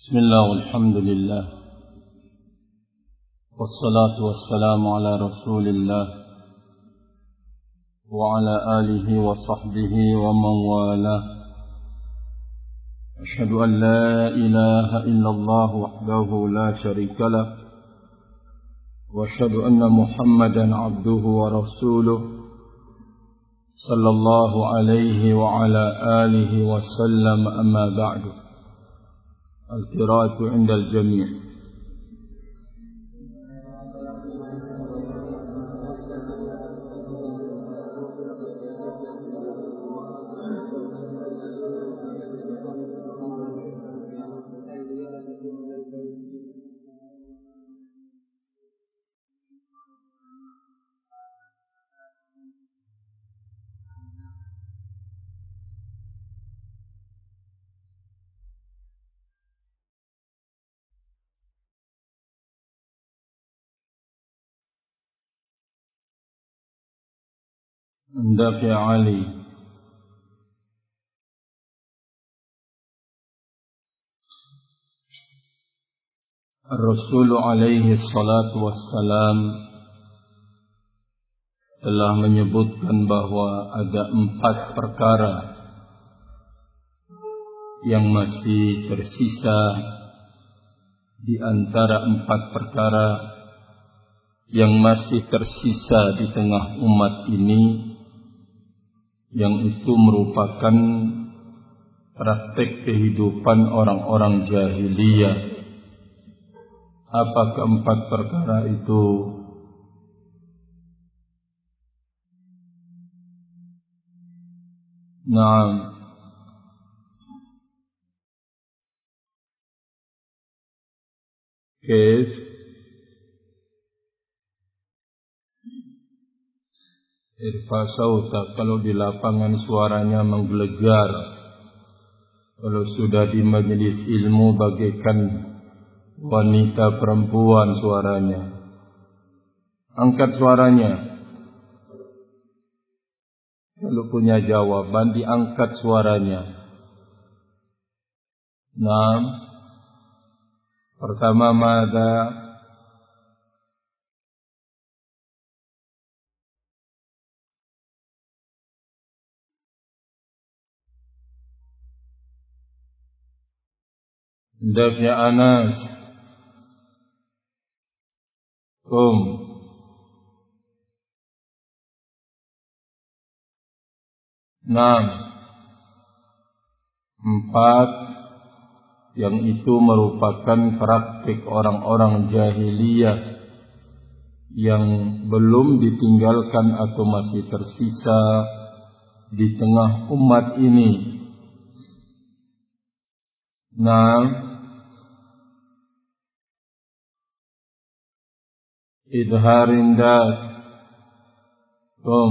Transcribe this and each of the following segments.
بسم الله والحمد لله والصلاة والسلام على رسول الله وعلى آله وصحبه ومن والاه. أشهد أن لا إله إلا الله وحده لا شريك له وأشهد أن محمدا عبده ورسوله صلى الله عليه وعلى آله وسلم. أما بعد، القراءة عند الجميع. عندك يا علي. Rasul alaihi salatu wassalam telah menyebutkan bahwa ada 4 perkara yang masih tersisa di antara 4 perkara yang masih tersisa di tengah umat ini, yang itu merupakan praktek kehidupan orang-orang jahiliyah. Apa ke-4 perkara itu? Naam. Kif? Irfa sauta, kalau di lapangan suaranya menggelegar. Kalau sudah di majelis ilmu bagaikan wanita perempuan suaranya. Angkat suaranya. Kalau punya jawaban diangkat suaranya. Naam. Pertama, mada? Hendaknya Anas. Kum. Naam. 4 yang itu merupakan praktik orang-orang jahiliyah yang belum ditinggalkan atau masih tersisa di tengah umat ini. Naam. Idharin dat. Kum.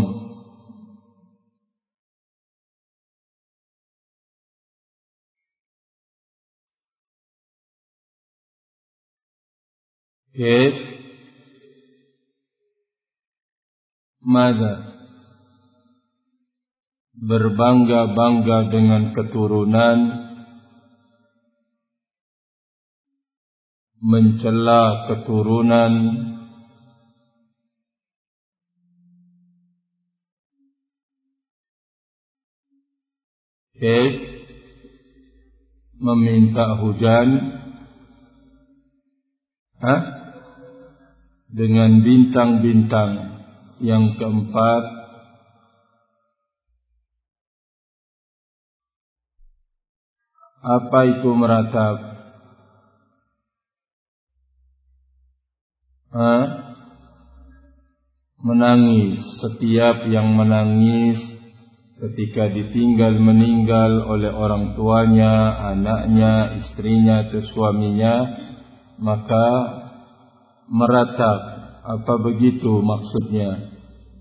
Kif? Mada? Berbangga-bangga dengan keturunan, mencela keturunan, kif? Meminta hujan, dengan bintang-bintang. Yang keempat, apa itu meratap? Menangis. Setiap yang menangis ketika ditinggal meninggal oleh orang tuanya, anaknya, istrinya atau suaminya, maka meratap. Apa begitu maksudnya?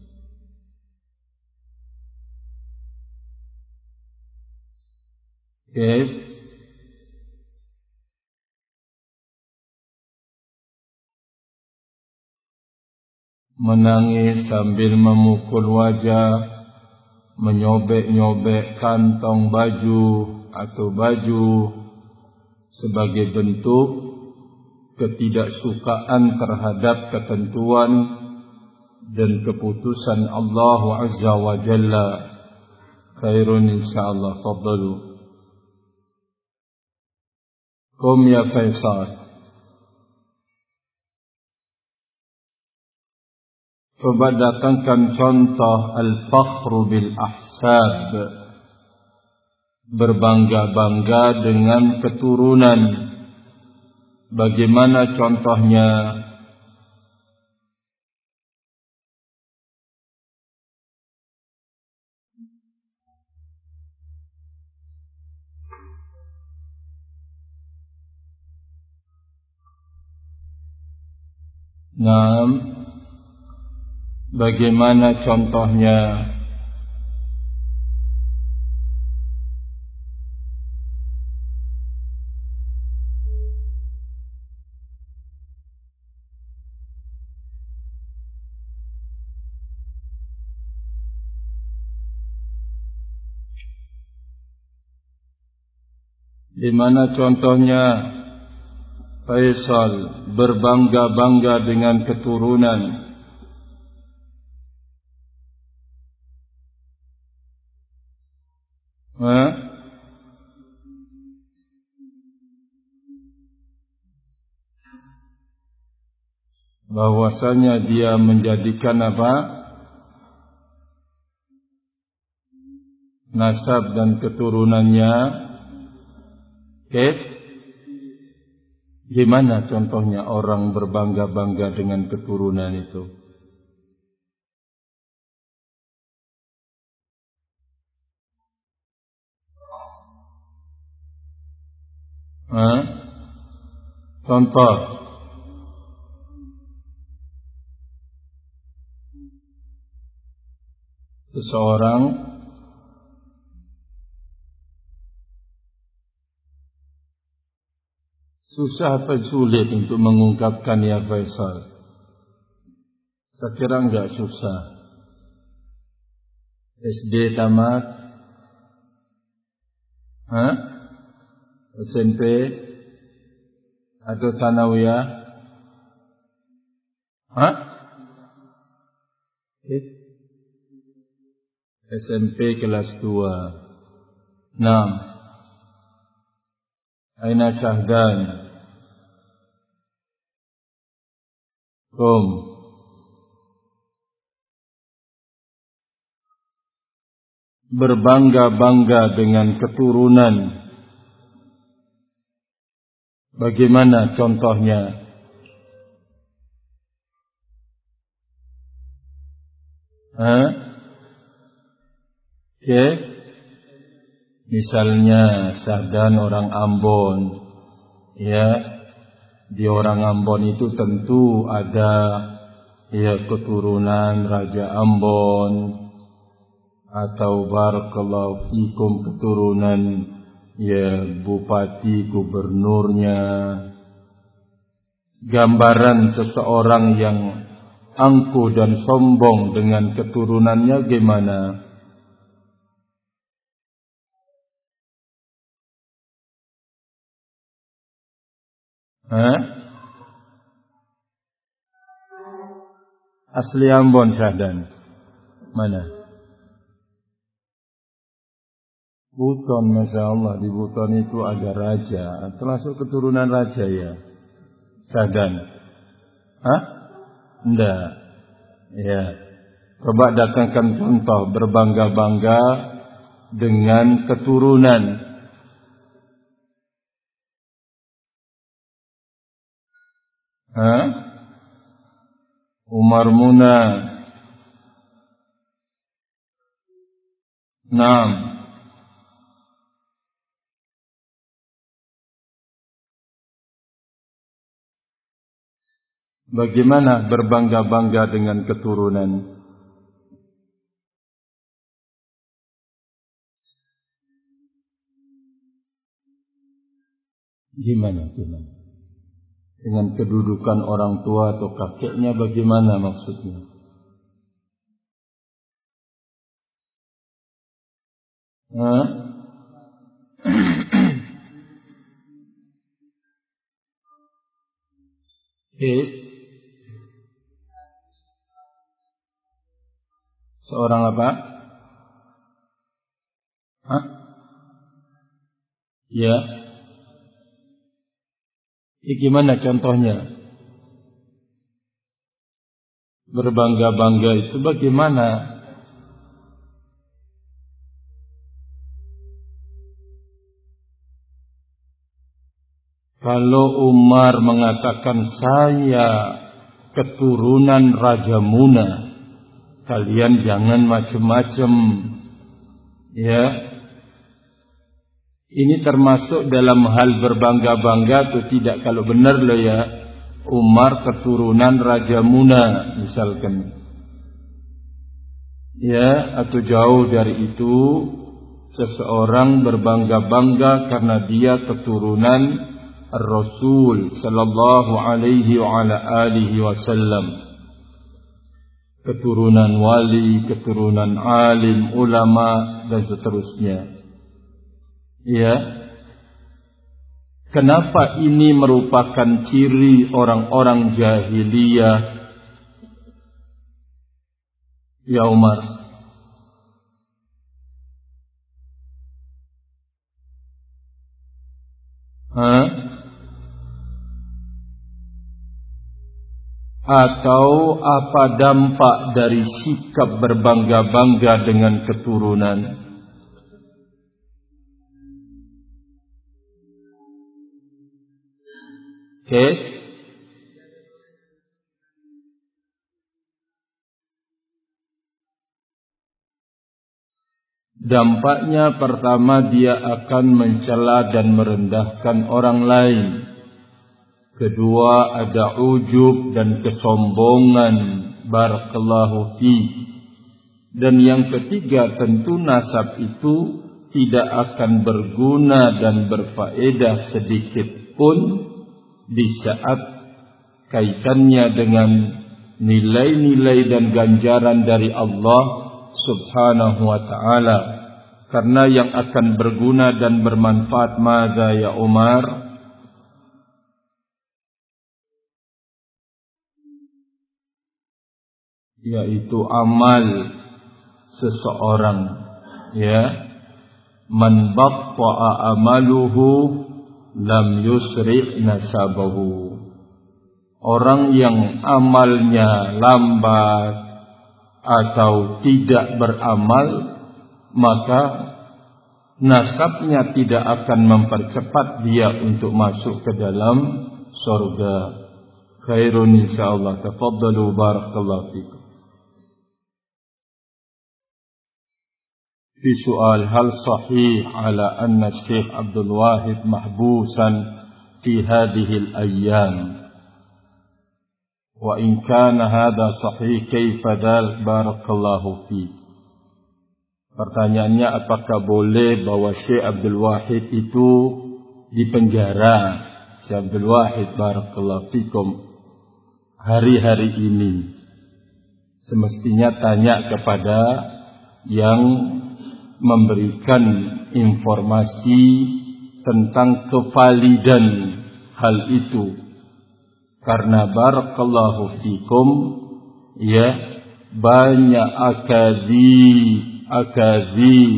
Kif? Menangis sambil memukul wajah, menyobek-nyobek kantong baju atau baju, sebagai bentuk ketidaksukaan terhadap ketentuan dan keputusan Allah Azza wa Jalla. Khairun insyaallah. Fadhalu. Qum ya Faisal. Coba datangkan contoh al-fakhru bil ahsab, berbangga-bangga dengan keturunan. Bagaimana contohnya? Nah, bagaimana contohnya? Di mana contohnya Faisal berbangga-bangga dengan keturunan? Bahwasanya dia menjadikan apa? Nasab dan keturunannya. Gimana contohnya orang berbangga-bangga dengan keturunan itu? Contoh. Seseorang susah atau sulit untuk mengungkapkan ya Faisal? Saya kira enggak susah. SD tamat? SMP? Atau Tsanawiyah? SMP kelas 2. Naam. Aina Syahdan? Qum. Berbangga-bangga dengan keturunan. Bagaimana contohnya? Misalnya Syahdan orang Ambon, ya, di orang Ambon itu tentu ada ya keturunan Raja Ambon, atau barakallahu fikum keturunan ya bupati, gubernurnya. Gambaran seseorang yang angkuh dan sombong dengan keturunannya gimana? Asli Ambon Syahdan? Mana? Buton, Masya Allah. Di Buton itu ada raja, termasuk keturunan raja ya Syahdan? Enggak. Ya. Coba datangkan contoh berbangga-bangga dengan keturunan. Umar Muna. Naam. Bagaimana berbangga-bangga dengan keturunan? Gimana? Dengan kedudukan orang tua atau kakeknya bagaimana maksudnya? Seorang apa? Hah? Ya. Gimana contohnya? Berbangga-bangga itu bagaimana? Kalau Umar mengatakan saya keturunan Raja Muna, kalian jangan macam-macam. Ya. Ini termasuk dalam hal berbangga-bangga atau tidak? Kalau benar loh ya, Umar keturunan Raja Muna misalkan. Ya, atau jauh dari itu, seseorang berbangga-bangga karena dia keturunan Rasul sallallahu alaihi wa ala alihi wasallam. Keturunan wali, keturunan alim, ulama dan seterusnya. Ya. Kenapa ini merupakan ciri orang-orang jahiliyah? Ya Umar. Atau apa dampak dari sikap berbangga-bangga dengan keturunan? Oke. Dampaknya pertama, dia akan mencela dan merendahkan orang lain. Kedua, ada ujub dan kesombongan. Barakallahu fi. Dan yang ketiga, tentu nasab itu tidak akan berguna dan berfaedah sedikit pun di saat kaitannya dengan nilai-nilai dan ganjaran dari Allah subhanahu wa ta'ala. Karena yang akan berguna dan bermanfaat madza ya Umar? Yaitu amal seseorang. Ya. Man batta'a amaluhu lam yusri' nasabahu. Orang yang amalnya lambat atau tidak beramal, maka nasabnya tidak akan mempercepat dia untuk masuk ke dalam surga. Khairun insyaallah. Tafaddalu barakallahu fikum. في سؤال: هل صحيح على أن الشيخ عبد الواحد محبوسا في هذه الأيام؟ وإن كان هذا صحيح كيف ذلك؟ بارك الله فيك. Pertanyaannya, apakah boleh bahwa Syekh Abdul Wahid itu dipenjara? Syekh Abdul Wahid barakallahu fikum hari-hari ini. Semestinya tanya kepada yang memberikan informasi tentang kevalidan hal itu. Karena barakallahu fikum, ya, banyak akadzib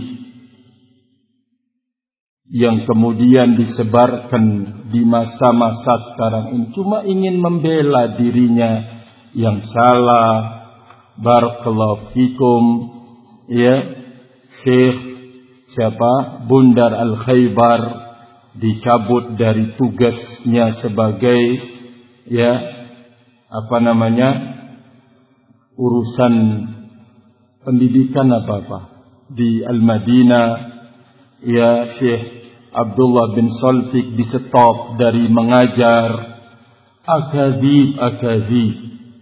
yang kemudian disebarkan di masa-masa sekarang ini, cuma ingin membela dirinya yang salah. Barakallahu fikum, ya. Syekh siapa? Bundar Al-Khaybar dicabut dari tugasnya sebagai, ya, apa namanya, urusan pendidikan apa-apa di Al-Madinah. Ya, Syekh Abdullah bin Salfik di-stop dari mengajar. Akadzib.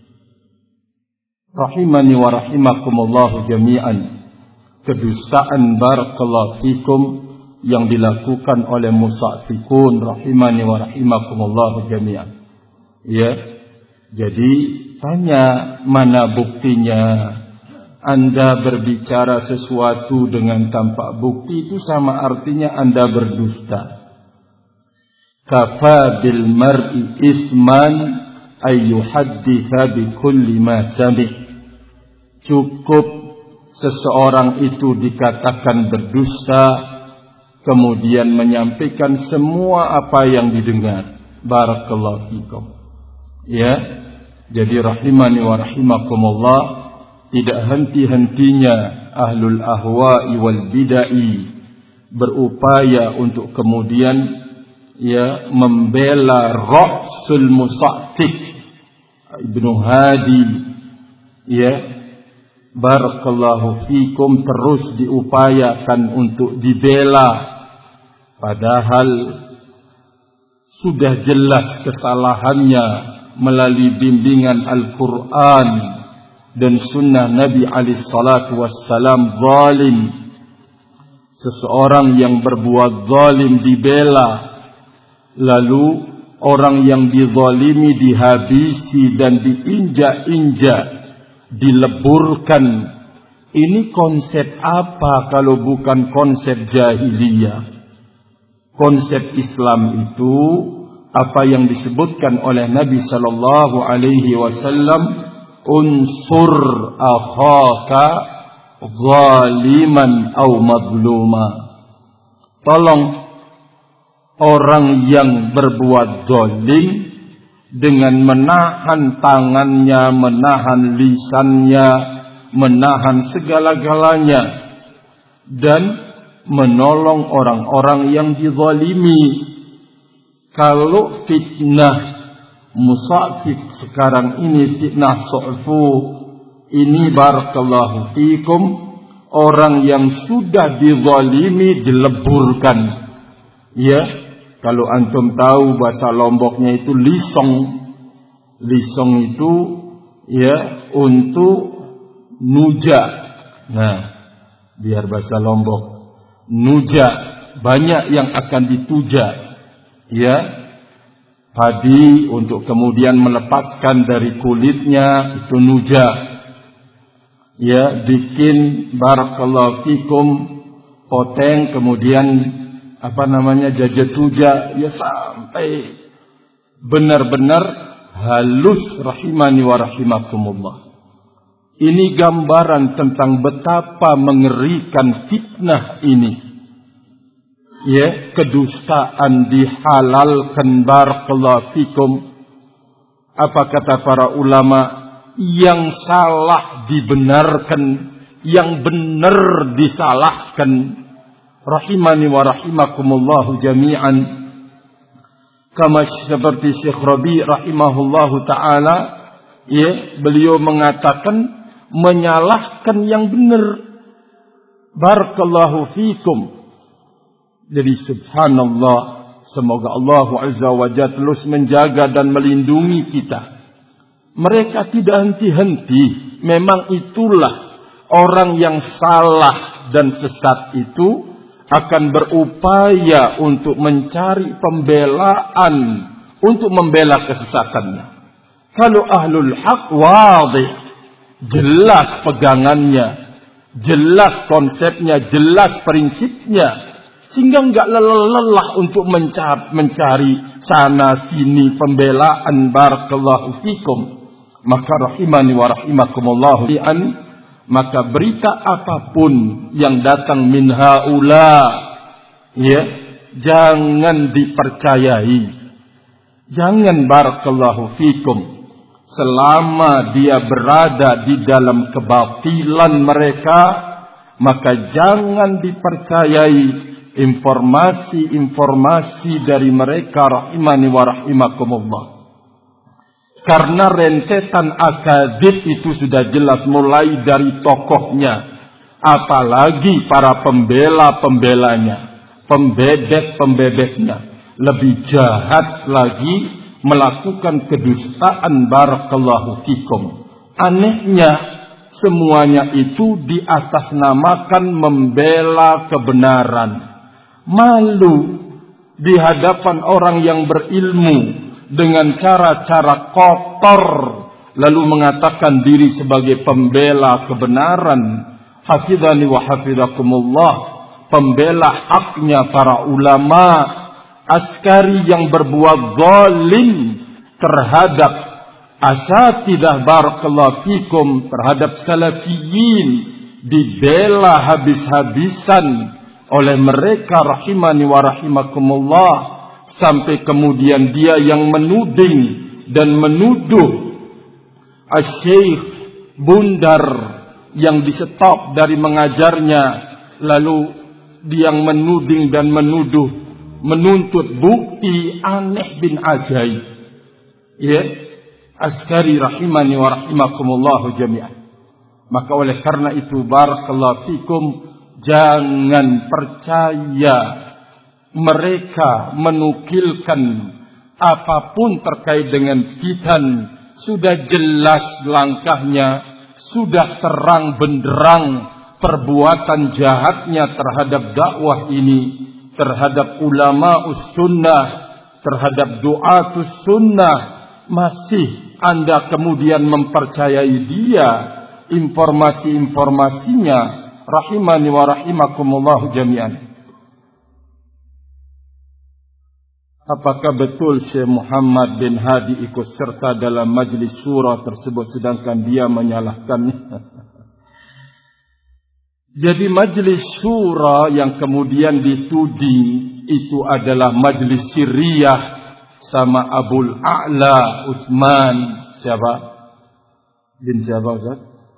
Rahimani wa rahimakumullahu jami'an. Kedustaan barakallahu fikum yang dilakukan oleh musta'fikun rahimani wa rahimakumullah jami'an. Ya. Jadi tanya, mana buktinya? Anda berbicara sesuatu dengan tanpa bukti itu sama artinya Anda berdusta. Kafa bil mar'i isman ayyuhadditha bikulli ma sami'. Cukup seseorang itu dikatakan berdusta, kemudian menyampaikan semua apa yang didengar. Barakallahu fikum. Ya, jadi rahimani wa rahimakumullah, tidak henti-hentinya ahlul ahwa'i wal bid'ah berupaya untuk kemudian ya membela Ra'sul Musa'tik Ibnu Hadi, ya, barakallahu fikum, terus diupayakan untuk dibela, padahal sudah jelas kesalahannya melalui bimbingan Al-Quran dan sunnah Nabi alaihi salatu wassalam. Zalim, seseorang yang berbuat zalim dibela, lalu orang yang dizalimi dihabisi dan diinjak-injak, dileburkan. Ini konsep apa kalau bukan konsep jahiliyah? Konsep Islam itu apa yang disebutkan oleh Nabi sallallahu alaihi wasallam, unsur akhaka zaliman aw mazluma. Tolong orang yang berbuat zalim dengan menahan tangannya, menahan lisannya, menahan segala-galanya, dan menolong orang-orang yang dizalimi. Kalau fitnah musafik sekarang ini, fitnah su'fu ini, barakallahu fikum, orang yang sudah dizalimi dileburkan. Ya, kalau antum tahu bahasa Lomboknya itu lisong. Lisong itu ya untuk nuja. Nah, biar bahasa Lombok, nuja, banyak yang akan dituja, ya, padi untuk kemudian melepaskan dari kulitnya, itu nuja, ya, bikin barakallahu fikum poteng, kemudian apa namanya, jajetuja, ya, sampai benar-benar halus. Rahimani wa rahimakumullah. Ini gambaran tentang betapa mengerikan fitnah ini. Ya, kedustaan dihalalkan, barakallahu fikum. Apa kata para ulama? Yang salah dibenarkan, yang benar disalahkan. Rahimani wa rahimakumullahu jami'an. Kama seperti Syekh Rabi' rahimahullahu ta'ala, ya, beliau mengatakan menyalahkan yang benar. Barakallahu fikum. Jadi subhanallah, semoga Allah azza wa jalla terus menjaga dan melindungi kita. Mereka tidak henti-henti. Memang itulah orang yang salah dan sesat itu akan berupaya untuk mencari pembelaan untuk membela kesesatannya. Kalau ahlul haq wadih, jelas pegangannya, jelas konsepnya, jelas prinsipnya, sehingga enggak lelah untuk mencari sana sini pembelaan. Barakallahu fikum. Maka rahimani wa rahimakumullah, maka berita apapun yang datang min haula, ya, jangan dipercayai. Jangan, barakallahu fikum, selama dia berada di dalam kebatilan mereka, maka jangan dipercayai informasi-informasi dari mereka. Rahimani wa rahimakumullah. Karena rentetan akadzib itu sudah jelas mulai dari tokohnya, apalagi para pembela-pembelanya, pembebek-pembebeknya. Lebih jahat lagi melakukan kedustaan. Barakallahu fikum. Anehnya, semuanya itu diatasnamakan membela kebenaran. Malu di hadapan orang yang berilmu dengan cara-cara kotor, lalu mengatakan diri sebagai pembela kebenaran. Hafizani wa hafizakumullah, pembela haknya para ulama. Askari yang berbuat zalim terhadap asatidah barakallahu fikum terhadap salafiyin dibela habis-habisan oleh mereka rahimani wa rahimakumullah, sampai kemudian dia yang menuding dan menuduh Asy-Syaikh Bundar yang disetop dari mengajarnya, lalu dia yang menuding dan menuduh, menuntut bukti aneh bin ajaib. Ya, Askari rahimani wa rahimakumullah jami'an. Maka oleh karena itu barakallahu fikum, jangan percaya mereka menukilkan apapun terkait dengan fitan. Sudah jelas langkahnya, sudah terang benderang perbuatan jahatnya terhadap dakwah ini, terhadap ulama sunnah, terhadap du'atus sunnah. Masih Anda kemudian mempercayai dia, informasi-informasinya, rahimani wa rahimakumullah jami'an. Apakah betul Syekh Muhammad bin Hadi ikut serta dalam majlis syura tersebut sedangkan dia menyalahkannya? Jadi majlis syura yang kemudian dituding itu adalah majlis sirriyah sama Abul A'la Utsman. Siapa? Bin siapa Ustaz?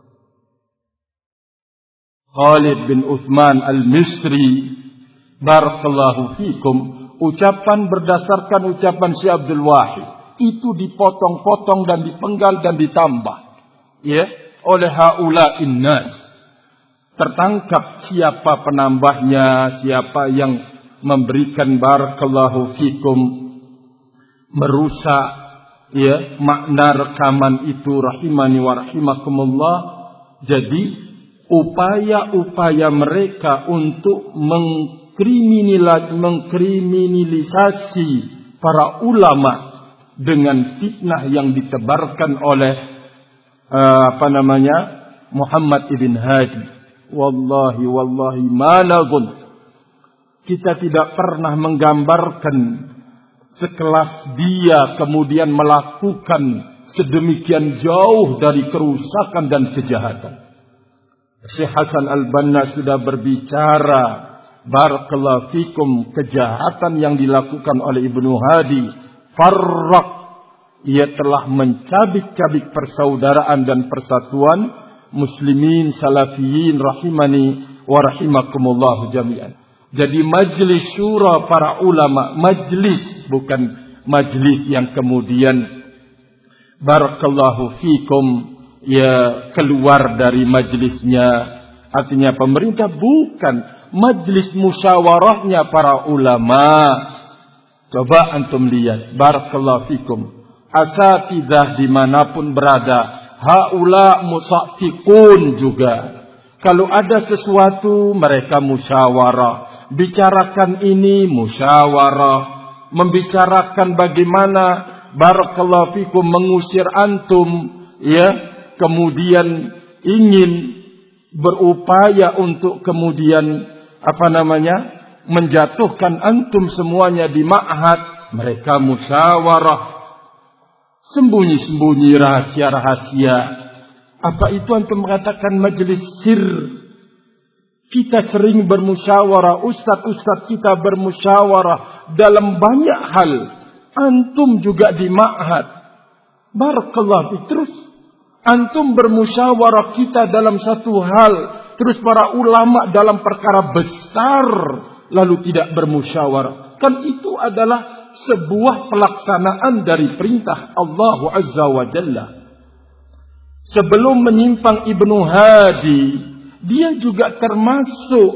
Khalid bin Utsman Al-Misri. Barakallahu fikum. Ucapan berdasarkan ucapan Syekh Abdul Wahid itu dipotong-potong dan dipenggal dan ditambah, ya, oleh haula innas. Tertangkap siapa penambahnya, siapa yang memberikan barakallahu fikum merusak, ya, makna rekaman itu rahimani wa rahimakumullah. Jadi upaya-upaya mereka untuk mengkriminalisasi para ulama dengan fitnah yang ditebarkan oleh Muhammad ibn Hadi. Wallahi ma nazun, kita tidak pernah menggambarkan sekelas dia kemudian melakukan sedemikian jauh dari kerusakan dan kejahatan. Syekh Hasan Al-Banna sudah berbicara barakallahu fikum kejahatan yang dilakukan oleh Ibnu Hadi. Farraq, ia telah mencabik-cabik persaudaraan dan persatuan muslimin salafiyin rahimani wa rahimakumullah jami'an. Jadi majlis syura para ulama, majlis bukan majlis yang kemudian barakallahu fikum ya keluar dari majlisnya. Artinya pemerintah, bukan, majlis musyawarahnya para ulama. Coba antum lihat barakallahu fikum, asatidzah dimanapun berada, haula musafiqun juga. Kalau ada sesuatu mereka musyawarah, bicarakan ini musyawarah, membicarakan bagaimana barakallahu fikum mengusir antum, ya, kemudian ingin berupaya untuk kemudian menjatuhkan antum semuanya di ma'had, mereka musyawarah, sembunyi-sembunyi rahasia-rahasia. Apa itu antum mengatakan majlis sir? Kita sering bermusyawarah, ustaz-ustaz kita bermusyawarah dalam banyak hal. Antum juga di ma'had. Barakallahu. Terus antum bermusyawarah, kita dalam satu hal. Terus para ulama dalam perkara besar lalu tidak bermusyawarah. Kan itu adalah sebuah pelaksanaan dari perintah Allah Azza wa Jalla. Sebelum menyimpang Ibnu Hadi, dia juga termasuk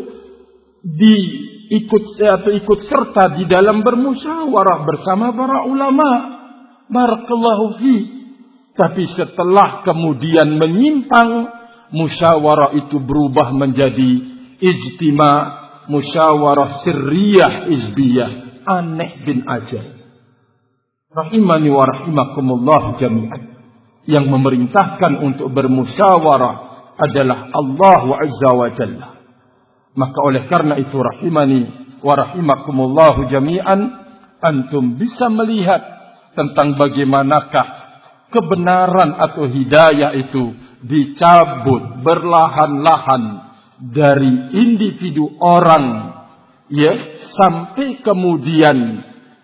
ikut serta di dalam bermusyawarah bersama para ulama. Barakallahu fi. Tapi setelah kemudian menyimpang, musyawarah itu berubah menjadi ijtima, musyawarah sirriyah izbiyah. Aneh bin ajaib. Rahimani wa rahimakumullah jami'an. Yang memerintahkan untuk bermusyawarah adalah Allah Azza wa Jalla. Maka oleh karena itu rahimani wa rahimakumullah jami'an, antum bisa melihat tentang bagaimanakah kebenaran atau hidayah itu dicabut berlahan-lahan dari individu orang, ya, sampai kemudian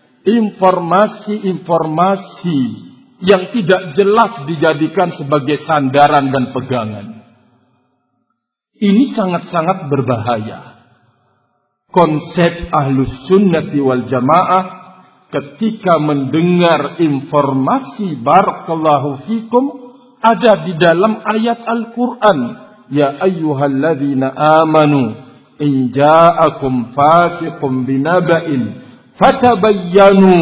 informasi-informasi yang tidak jelas dijadikan sebagai sandaran dan pegangan. Ini sangat-sangat berbahaya. Konsep Ahlus Sunnati wal Jamaah ketika mendengar informasi barakallahu fikum ada di dalam ayat Al-Quran. Ya ayyuhalladzina amanu in ja'akum fasiqun binaba'in fatabayyanu.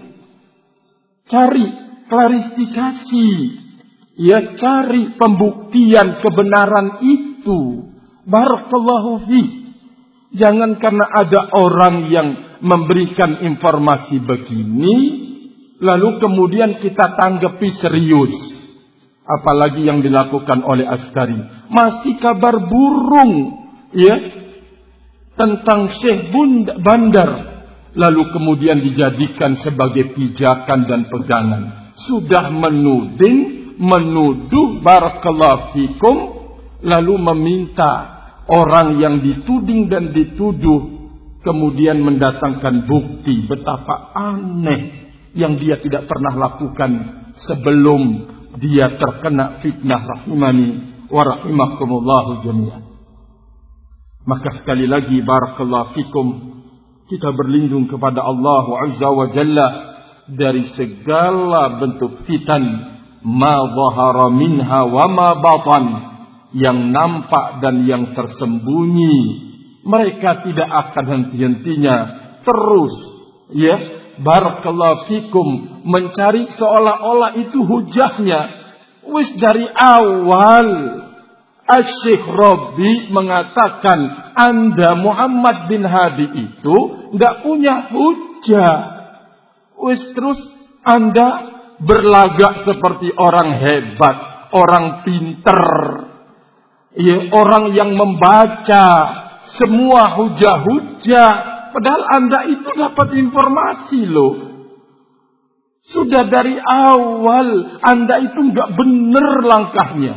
Cari klarifikasi, ya, cari pembuktian kebenaran itu. Barakallahu fi. Jangan karena ada orang yang memberikan informasi begini lalu kemudian kita tanggapi serius. Apalagi yang dilakukan oleh Askari, masih kabar burung, ya, tentang Syekh Bandar, lalu kemudian dijadikan sebagai pijakan dan pegangan. Sudah menuduh barakallahu fikum, lalu meminta orang yang dituding dan dituduh kemudian mendatangkan bukti betapa aneh yang dia tidak pernah lakukan sebelum dia terkena fitnah, rahimani wa rahimakumullahu jami'an. Maka sekali lagi barakallahu fikum, kita berlindung kepada Allah Azza wa Jalla dari segala bentuk fitan, ma zahara minha wa ma batan, yang nampak dan yang tersembunyi. Mereka tidak akan henti-hentinya terus, ya, barakallahu fikum, mencari seolah-olah itu hujahnya. Wis dari awal Asy-Syaikh Rabi mengatakan Anda Muhammad bin Hadi itu enggak punya hujah. Wis terus Anda berlagak seperti orang hebat, orang pinter, ya, orang yang membaca semua hujah-hujah. Padahal Anda itu dapat informasi loh. Sudah dari awal Anda itu enggak benar langkahnya.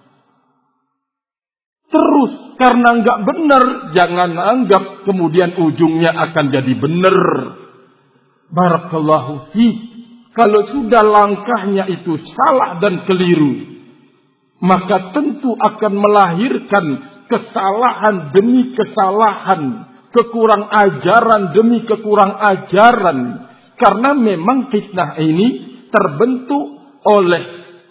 Terus karena enggak benar, jangan anggap kemudian ujungnya akan jadi benar. Barakallahu fi. Kalau sudah langkahnya itu salah dan keliru, maka tentu akan melahirkan kesalahan demi kesalahan, kekurang ajaran demi kekurang ajaran. Karena memang fitnah ini terbentuk oleh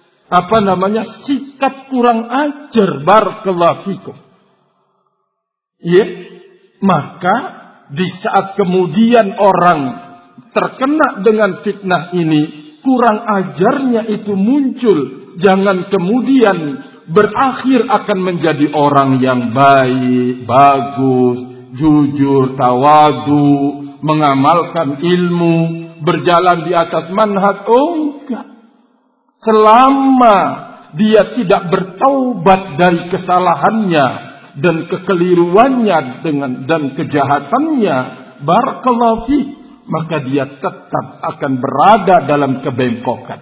sikap kurang ajar, barakallahu fikum. Ya, maka di saat kemudian orang terkena dengan fitnah ini, kurang ajarnya itu muncul, jangan kemudian berakhir akan menjadi orang yang baik, bagus, jujur, tawadu, mengamalkan ilmu, berjalan di atas manhaj. Oh enggak. Selama dia tidak bertaubat dari kesalahannya dan kekeliruannya dan kejahatannya, barakallahu fi, maka dia tetap akan berada dalam kebengkokan.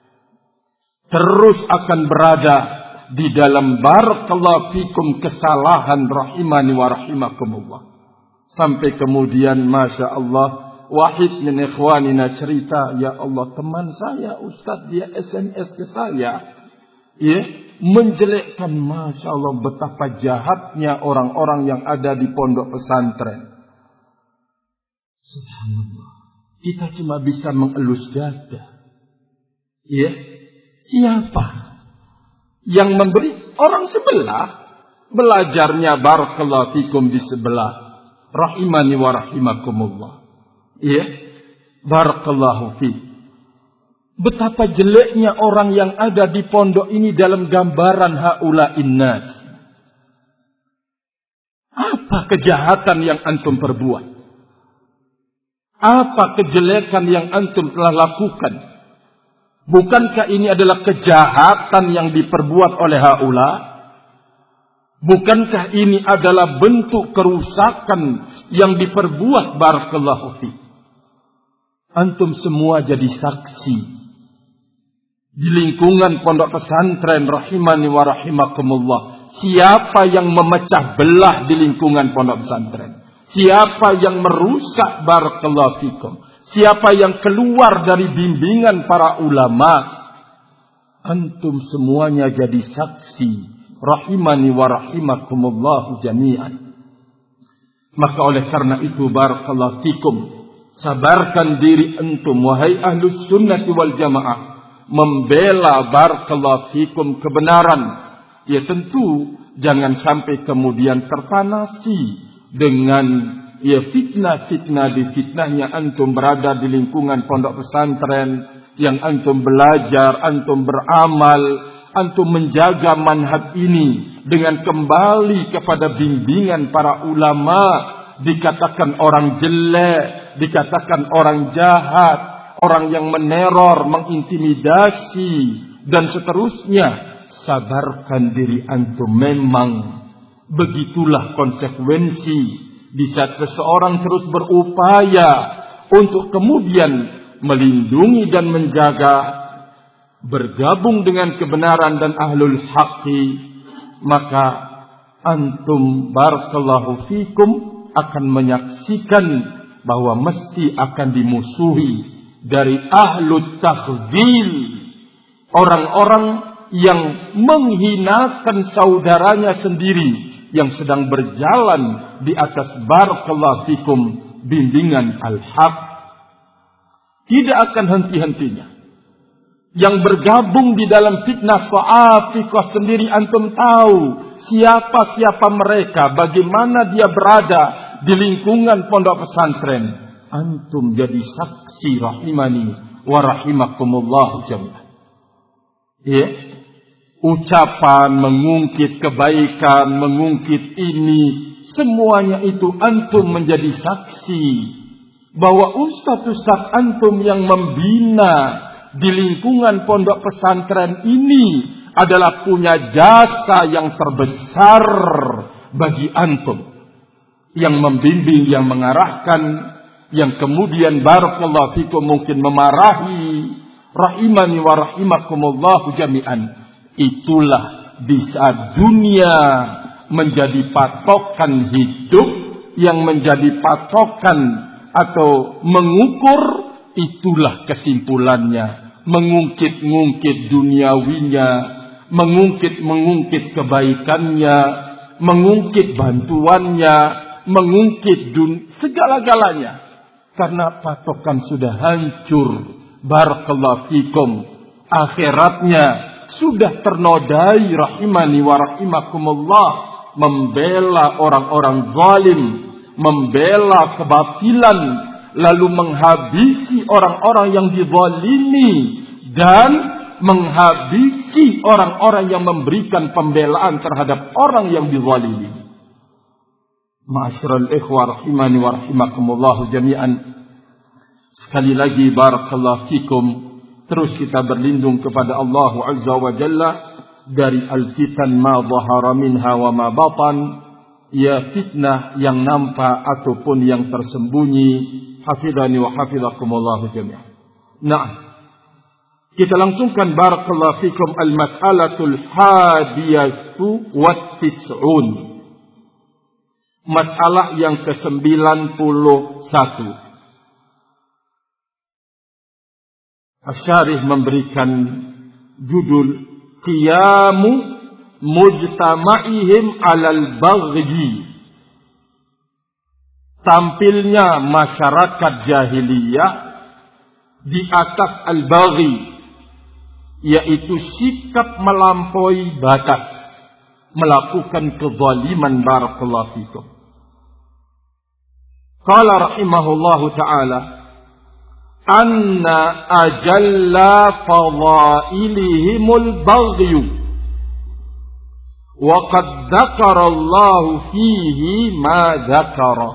Terus akan berada di dalam barakallahu fikum kesalahan, rahimani wa rahimakumullah. Sampai kemudian masya Allah, wahid min ikhwanina cerita, ya Allah, teman saya Ustaz dia SMS ke saya, ya, menjelekkan, masya Allah, betapa jahatnya orang-orang yang ada di pondok pesantren. Subhanallah, kita cuma bisa mengelus dada. Ya, siapa yang memberi? Orang sebelah, belajarnya barakallahu fikum di sebelah, rahimani wa rahimakumullah. Ya, barakallahu fi. Betapa jeleknya orang yang ada di pondok ini dalam gambaran haula'in nas. Apa kejahatan yang antum perbuat? Apa kejelekan yang antum telah lakukan? Bukankah ini adalah kejahatan yang diperbuat oleh haula? Bukankah ini adalah bentuk kerusakan yang diperbuat, barakallahu fi? Antum semua jadi saksi di lingkungan pondok pesantren rahimani wa rahimakumullah. Siapa yang memecah belah di lingkungan pondok pesantren? Siapa yang merusak barakallahu fikum? Siapa yang keluar dari bimbingan para ulama? Antum semuanya jadi saksi. Rahimani wa rahimakumullah jami'an. Maka oleh karena itu barakallahu fikum, sabarkan diri antum wahai ahlus sunnati wal jamaah membela barakallahu fikum kebenaran. Ya tentu jangan sampai kemudian terpanasi dengan ya fitnah-fitnah di fitnahnya antum berada di lingkungan pondok pesantren yang antum belajar, antum beramal, antum menjaga manhaj ini dengan kembali kepada bimbingan para ulama. Dikatakan orang jelek, dikatakan orang jahat, orang yang meneror, mengintimidasi dan seterusnya. Sabarkan diri antum, memang begitulah konsekuensi di saat seseorang terus berupaya untuk kemudian melindungi dan menjaga, bergabung dengan kebenaran dan ahlul haqqi, maka antum barakallahu fikum akan menyaksikan bahwa mesti akan dimusuhi dari ahlul takhzil, orang-orang yang menghinakan saudaranya sendiri yang sedang berjalan di atas barakallahu fikum bimbingan al-haq. Tidak akan henti-hentinya. Yang bergabung di dalam fitnah Sa'iqah sendiri antum tahu siapa-siapa mereka, bagaimana dia berada di lingkungan pondok pesantren. Antum jadi saksi rahimani wa rahimakumullah jami'an. Ya. Ucapan mengungkit kebaikan, mengungkit ini, semuanya itu antum menjadi saksi bahwa ustaz-ustaz antum yang membina di lingkungan pondok pesantren ini adalah punya jasa yang terbesar bagi antum, yang membimbing, yang mengarahkan, yang kemudian barakallahu fikum mungkin memarahi. Rahimani wa rahimakumullah jami'an. Itulah di saat dunia menjadi patokan hidup, yang menjadi patokan atau mengukur, itulah kesimpulannya. Mengungkit-ngungkit duniawinya, mengungkit kebaikannya, mengungkit bantuannya, mengungkit segala-galanya. Karena patokan sudah hancur. Barakallahu fikum. Akhiratnya sudah ternodai rahimani wa rahimakumullah. Membela orang-orang zalim, membela kebatilan, lalu menghabisi orang-orang yang dizalimi dan menghabisi orang-orang yang memberikan pembelaan terhadap orang yang dizalimi. Ma'asyiral ikhwah rahimani wa rahimakumullah jami'an. Sekali lagi barakallahu fikum, terus kita berlindung kepada Allah Azza wa Jalla dari al-fitan ma dhahara minha wa ma batan, ya fitnah yang nampak ataupun yang tersembunyi. Hafidhani wa hafidhakumullah jami'an. Nah, kita langsungkan barakallahu fikum al-mas'alatul hadiyatu wat tis'un. Masalah yang ke-91. Asy-Syarih memberikan judul Qiyamu mujtama'ihim 'alal baghyi. Tampilnya masyarakat jahiliyah di atas al-baghi, yaitu sikap melampaui batas, melakukan kezaliman. Barakallahu fikum. Qala rahimahullahu ta'ala, anna ajalla fadailihimul baghyu wa qad dzakara Allah fihi ma dzakara.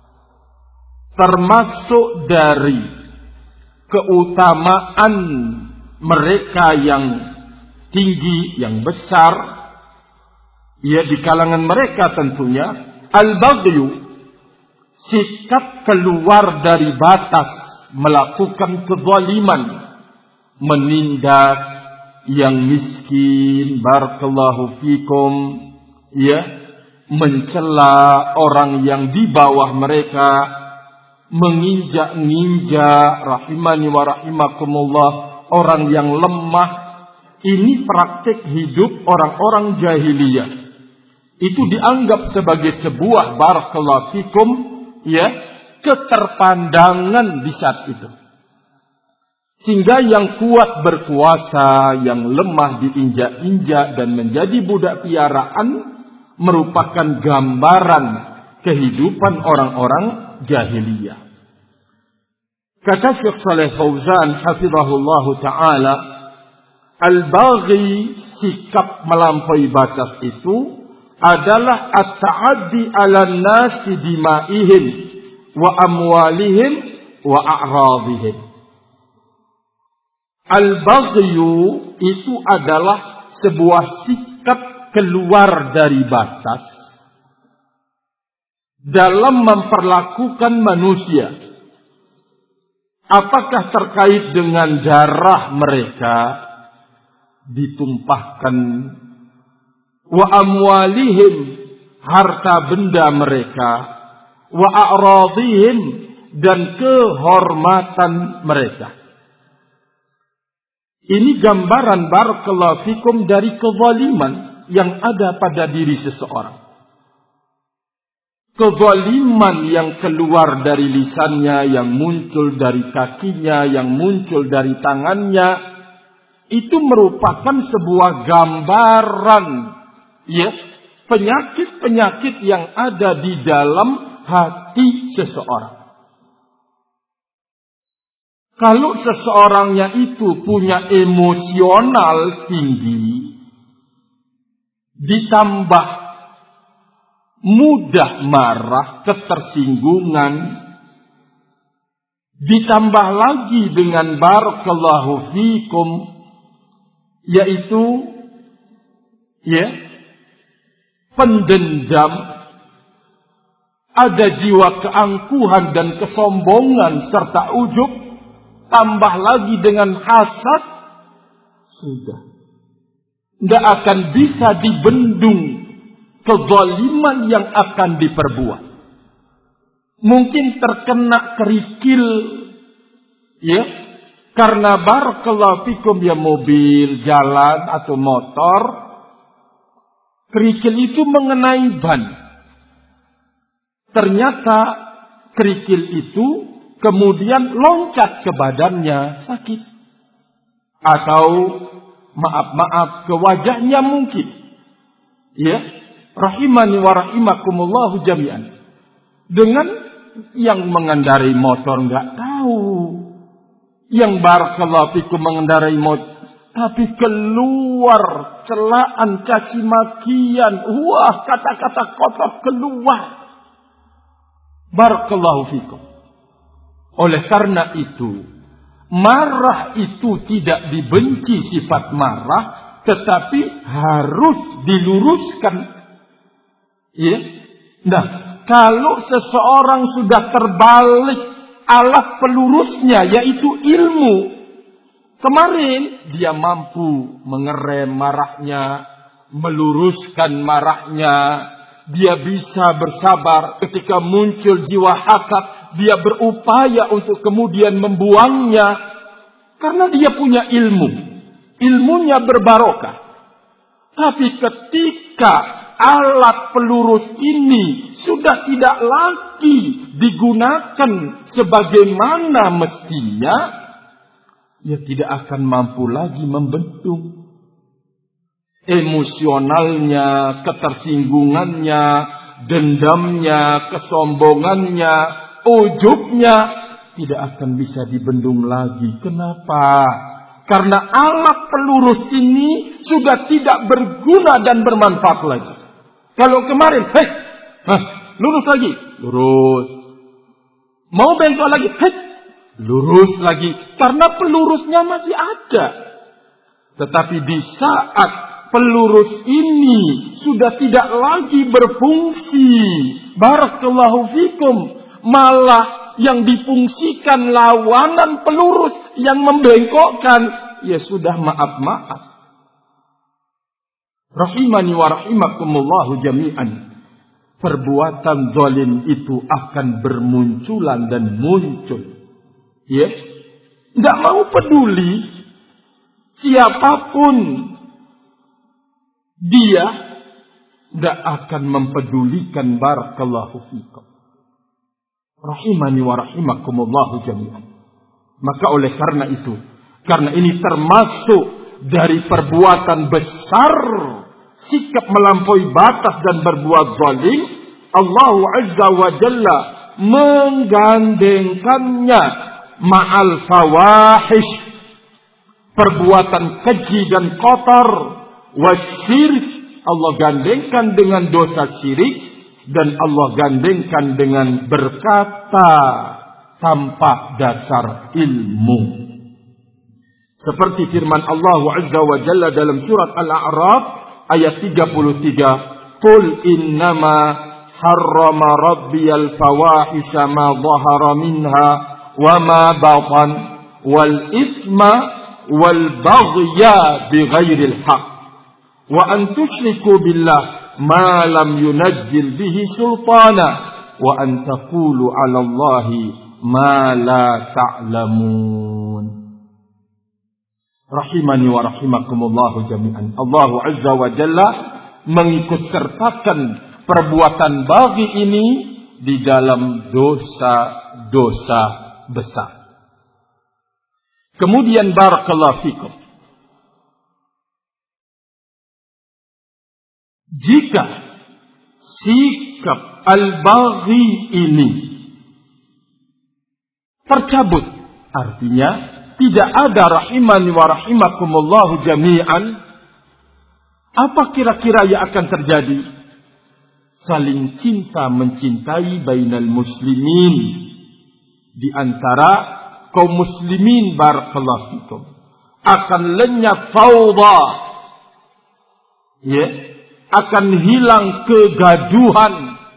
Termasuk dari keutamaan mereka yang tinggi, yang besar, ya di kalangan mereka tentunya al-baghyu, sikap keluar dari batas, melakukan kezaliman, menindas, yang miskin, barakallahu fikum, ya, mencela orang yang di bawah mereka, menginjak-injak, rahimani wa rahimakumullah, orang yang lemah. Ini praktik hidup orang-orang jahiliyah. Itu dianggap sebagai sebuah, barakallahu fikum, ya, keterpandangan di saat itu. Sehingga yang kuat berkuasa, yang lemah diinjak-injak dan menjadi budak piaraan merupakan gambaran kehidupan orang-orang jahiliyah. Kata Syekh Shalih Fauzan hafizahullahu taala, al-baghi, sikap melampaui batas itu adalah at-ta'addi 'alan nasi dima'ihim wa amwalihim wa a'radihim. Al-baghyu itu adalah sebuah sikap keluar dari batas dalam memperlakukan manusia. Apakah terkait dengan darah mereka ditumpahkan, wa amwalihim, harta benda mereka, wa a'radihim, dan kehormatan mereka. Ini gambaran, barakallahu fikum, dari kezaliman yang ada pada diri seseorang. Kezaliman yang keluar dari lisannya, yang muncul dari kakinya, yang muncul dari tangannya, itu merupakan sebuah gambaran, ya, penyakit-penyakit yang ada di dalam hati seseorang. Kalau seseorangnya itu punya emosional tinggi, ditambah mudah marah, ketersinggungan, ditambah lagi dengan barakallahu fikum, yaitu, ya, pendendam, ada jiwa keangkuhan dan kesombongan serta ujub, tambah lagi dengan hasad, sudah tidak akan bisa dibendung kezaliman yang akan diperbuat. Mungkin terkena kerikil, ya, karena barakallahu fikum, ya, mobil jalan atau motor, kerikil itu mengenai ban. Ternyata kerikil itu kemudian loncat ke badannya, sakit. Atau maaf ke wajahnya mungkin. Ya, rahimani wa rahimakumullahu jami'an. Dengan yang mengendarai motor nggak tahu, yang barakallahu fikum mengendarai motor, tapi keluar celaan, caci makian, wah, kata-kata kotor keluar. Barakallahu fikum. Oleh karena itu, marah itu tidak dibenci sifat marah, tetapi harus diluruskan. Ya. Nah, kalau seseorang sudah terbalik alat pelurusnya, yaitu ilmu, kemarin dia mampu mengerem marahnya, meluruskan marahnya, dia bisa bersabar ketika muncul jiwa hasad, dia berupaya untuk kemudian membuangnya karena dia punya ilmu. Ilmunya berbarokah. Tapi ketika alat pelurus ini sudah tidak lagi digunakan sebagaimana mestinya, ia tidak akan mampu lagi membendung emosionalnya, ketersinggungannya, dendamnya, kesombongannya, ujubnya, tidak akan bisa dibendung lagi. Kenapa? Karena alat pelurus ini sudah tidak berguna dan bermanfaat lagi. Kalau kemarin, lurus lagi, lurus. Mau bengkok lagi, lurus lagi. Karena pelurusnya masih ada. Tetapi di saat pelurus ini sudah tidak lagi berfungsi, barakallahu fikum, malah yang difungsikan lawanan pelurus yang membengkokkan, ya sudah, maaf. Rahimani wa rahimakumullahu jami'an. Perbuatan zalim itu akan bermunculan dan muncul. Ya. Tidak mau peduli siapapun dia, tidak akan mempedulikan. Barakallahu fikum. Rahimani wa rahimakumullahu jami'an. Maka oleh karena itu, karena ini termasuk dari perbuatan besar, sikap melampaui batas dan berbuat zalim, Allah Azza wa Jalla menggandengkannya ma'al fawahish, perbuatan keji dan kotor, wasyirik, Allah gandengkan dengan dosa syirik, dan Allah gandengkan dengan berkata tanpa dasar ilmu. Seperti firman Allah Azza wa Jalla dalam surat Al-A'raf ayat 33, "Qul innama harrama rabbiyal fawahisha ma dhahara minha wa ma batan wal ithma wal baghya bighairil haqq wa an tusyriku billah ma lam yunazzil bihi sultana wa an taqulu 'ala Allahi ma la ta'lamun." Rahimani wa rahimakumullahu jami'an. Allah Azza wa Jalla mengikut sertakan perbuatan baghi ini di dalam dosa-dosa besar. Kemudian barakallahu fikum, jika sikap al-baghi ini tercabut, artinya tidak ada rahimani wa rahimakumullahu jami'an, apa kira-kira yang akan terjadi? Saling cinta mencintai bainal muslimin, di antara kaum muslimin barakallahu fikum, akan lenyap fawda, ya, akan hilang kegaduhan.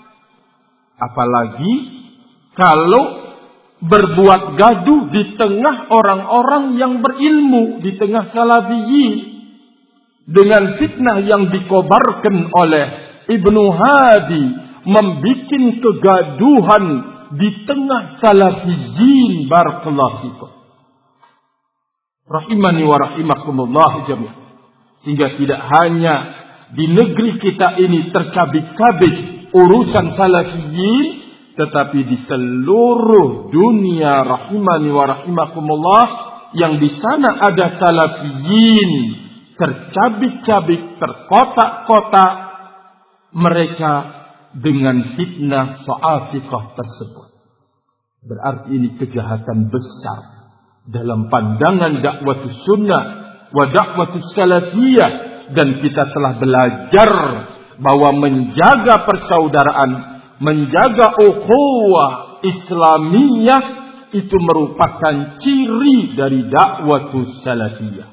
Apalagi kalau berbuat gaduh di tengah orang-orang yang berilmu, di tengah salafiyin, dengan fitnah yang dikobarkan oleh Ibnu Hadi, membuat kegaduhan di tengah salafiyin. Barakallahu fikum. Rahimani wa rahimakumullah jami'an. Sehingga tidak hanya di negeri kita ini tercabik-cabik urusan salafiyin, tetapi di seluruh dunia rahimani wa rahimakumullah, yang di sana ada salafiyin, tercabik-cabik, terkotak-kotak mereka dengan fitnah sa'afiqah tersebut. Berarti ini kejahatan besar dalam pandangan dakwatus sunnah wa dakwatus salafiyah. Dan kita telah belajar bahwa menjaga persaudaraan, menjaga ukhuwah Islamiyah, itu merupakan ciri dari dakwatus salafiyah,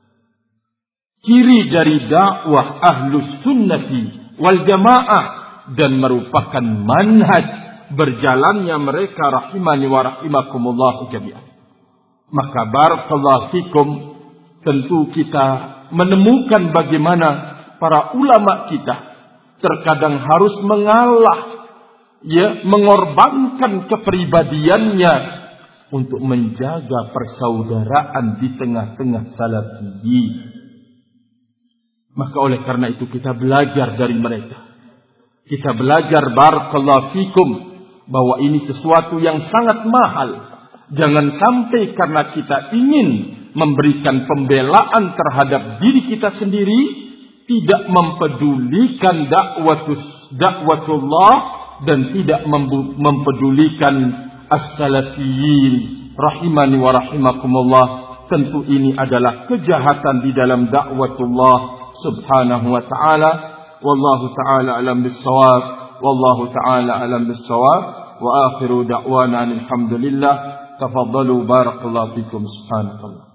ciri dari dakwah ahlus sunnati wal jamaah, dan merupakan manhaj berjalannya mereka rahimani wa rahimakumullah jami'an. Maka barakallahu fikum, tentu kita menemukan bagaimana para ulama kita terkadang harus mengalah, ya, mengorbankan kepribadiannya untuk menjaga persaudaraan di tengah-tengah salafiyin. Maka oleh karena itu kita belajar dari mereka. Kita belajar barakallahu fikum bahwa ini sesuatu yang sangat mahal. Jangan sampai karena kita ingin memberikan pembelaan terhadap diri kita sendiri, tidak mempedulikan dakwatullah dan tidak mempedulikan as-salafiyin rahimani wa rahimakumullah. Tentu ini adalah kejahatan di dalam dakwatullah subhanahu wa ta'ala. Wallahu ta'ala alam bis-shawab. Wallahu ta'ala alam bis-shawab. Wa akhiru da'wana alhamdulillah. Tafaddalu barakallahu fikum subhanakallah.